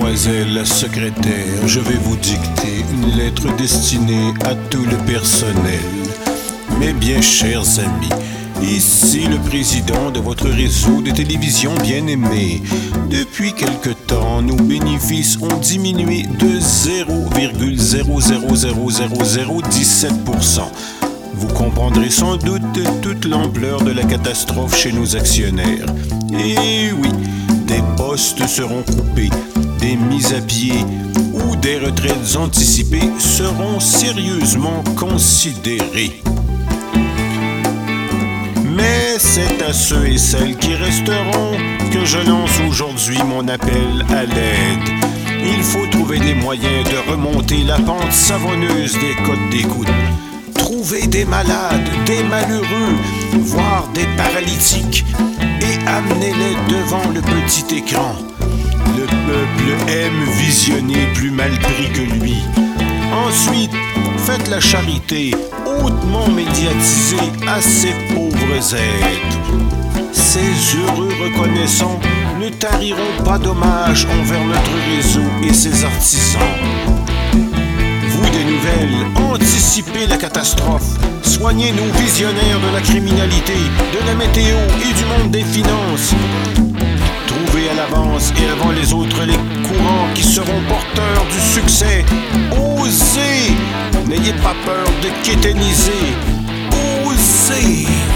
Mademoiselle la secrétaire, je vais vous dicter une lettre destinée à tout le personnel. Mes bien chers amis, ici le président de votre réseau de télévision bien-aimé. Depuis quelque temps, nos bénéfices ont diminué de 0,0000017%. Vous comprendrez sans doute toute l'ampleur de la catastrophe chez nos actionnaires. Et oui, des postes seront coupés, des mises à pied ou des retraites anticipées seront sérieusement considérées. Mais c'est à ceux et celles qui resteront que je lance aujourd'hui mon appel à l'aide. Il faut trouver des moyens de remonter la pente savonneuse des codes d'écoute. Trouver des malades, des malheureux, voire des paralytiques et amenez-les devant le petit écran. Le peuple aime visionner plus mal pris que lui. Ensuite, faites la charité hautement médiatisée à ces pauvres êtres. Ces heureux reconnaissants ne tariront pas d'hommage envers notre réseau et ses artisans. Vous des nouvelles, anticipez la catastrophe, soignez nos visionnaires de la criminalité, de la météo et du monde des finances. Trouvez à l'avance et avant les autres les courants qui seront porteurs du succès. Osez, n'ayez pas peur de kéténiser. Osez.